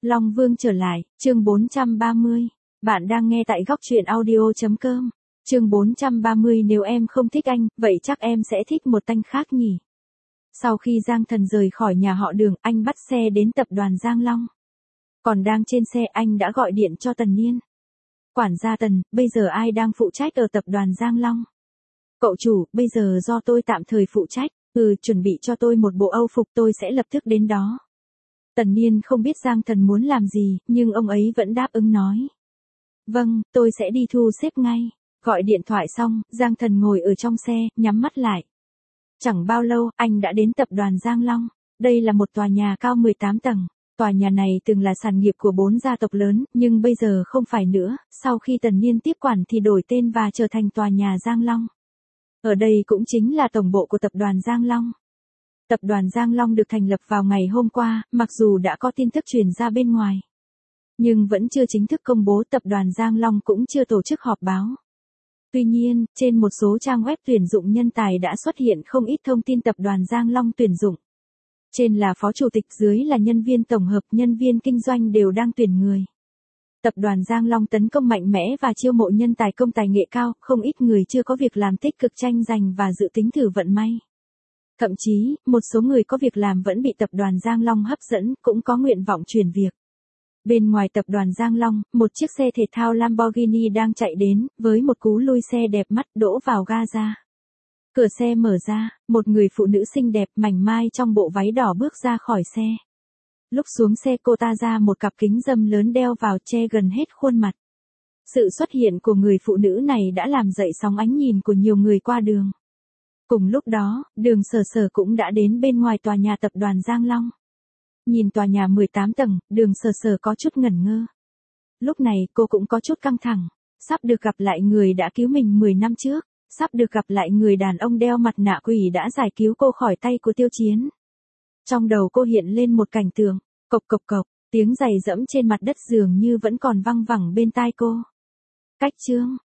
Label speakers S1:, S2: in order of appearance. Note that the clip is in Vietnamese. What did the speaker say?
S1: Long Vương trở lại, chương 430. Bạn đang nghe tại góc truyện audio.com. Chương 430 nếu em không thích anh, vậy chắc em sẽ thích một anh khác nhỉ. Sau khi Giang Thần rời khỏi nhà họ Đường, anh bắt xe đến tập đoàn Giang Long. Còn đang trên xe anh đã gọi điện cho Tần Niên. Quản gia Tần, bây giờ ai đang phụ trách ở tập đoàn Giang Long? Cậu chủ, bây giờ do tôi tạm thời phụ trách, chuẩn bị cho tôi một bộ âu phục tôi sẽ lập tức đến đó. Tần Niên không biết Giang Thần muốn làm gì, nhưng ông ấy vẫn đáp ứng nói. Vâng, tôi sẽ đi thu xếp ngay. Gọi điện thoại xong, Giang Thần ngồi ở trong xe, nhắm mắt lại. Chẳng bao lâu, anh đã đến tập đoàn Giang Long. Đây là một tòa nhà cao 18 tầng. Tòa nhà này từng là sản nghiệp của 4 gia tộc lớn, nhưng bây giờ không phải nữa, sau khi Tần Niên tiếp quản thì đổi tên và trở thành tòa nhà Giang Long. Ở đây cũng chính là tổng bộ của tập đoàn Giang Long. Tập đoàn Giang Long được thành lập vào ngày hôm qua, mặc dù đã có tin tức truyền ra bên ngoài. Nhưng vẫn chưa chính thức công bố, tập đoàn Giang Long cũng chưa tổ chức họp báo. Tuy nhiên, trên một số trang web tuyển dụng nhân tài đã xuất hiện không ít thông tin tập đoàn Giang Long tuyển dụng. Trên là phó chủ tịch, dưới là nhân viên tổng hợp, nhân viên kinh doanh đều đang tuyển người. Tập đoàn Giang Long tấn công mạnh mẽ và chiêu mộ nhân tài công tài nghệ cao, không ít người chưa có việc làm tích cực tranh giành và dự tính thử vận may. Thậm chí, một số người có việc làm vẫn bị tập đoàn Giang Long hấp dẫn, cũng có nguyện vọng chuyển việc. Bên ngoài tập đoàn Giang Long, một chiếc xe thể thao Lamborghini đang chạy đến, với một cú lùi xe đẹp mắt đỗ vào gaza. Cửa xe mở ra, một người phụ nữ xinh đẹp mảnh mai trong bộ váy đỏ bước ra khỏi xe. Lúc xuống xe cô ta ra một cặp kính râm lớn đeo vào che gần hết khuôn mặt. Sự xuất hiện của người phụ nữ này đã làm dậy sóng ánh nhìn của nhiều người qua đường. Cùng lúc đó, Đường Sở Sở cũng đã đến bên ngoài tòa nhà tập đoàn Giang Long. Nhìn tòa nhà 18 tầng, Đường Sở Sở có chút ngẩn ngơ. Lúc này cô cũng có chút căng thẳng. Sắp được gặp lại người đã cứu mình 10 năm trước. Sắp được gặp lại người đàn ông đeo mặt nạ quỷ đã giải cứu cô khỏi tay của Tiêu Chiến. Trong đầu cô hiện lên một cảnh tượng, cộc cộc cộc, tiếng giày giẫm trên mặt đất dường như vẫn còn văng vẳng bên tai cô. Cách chương,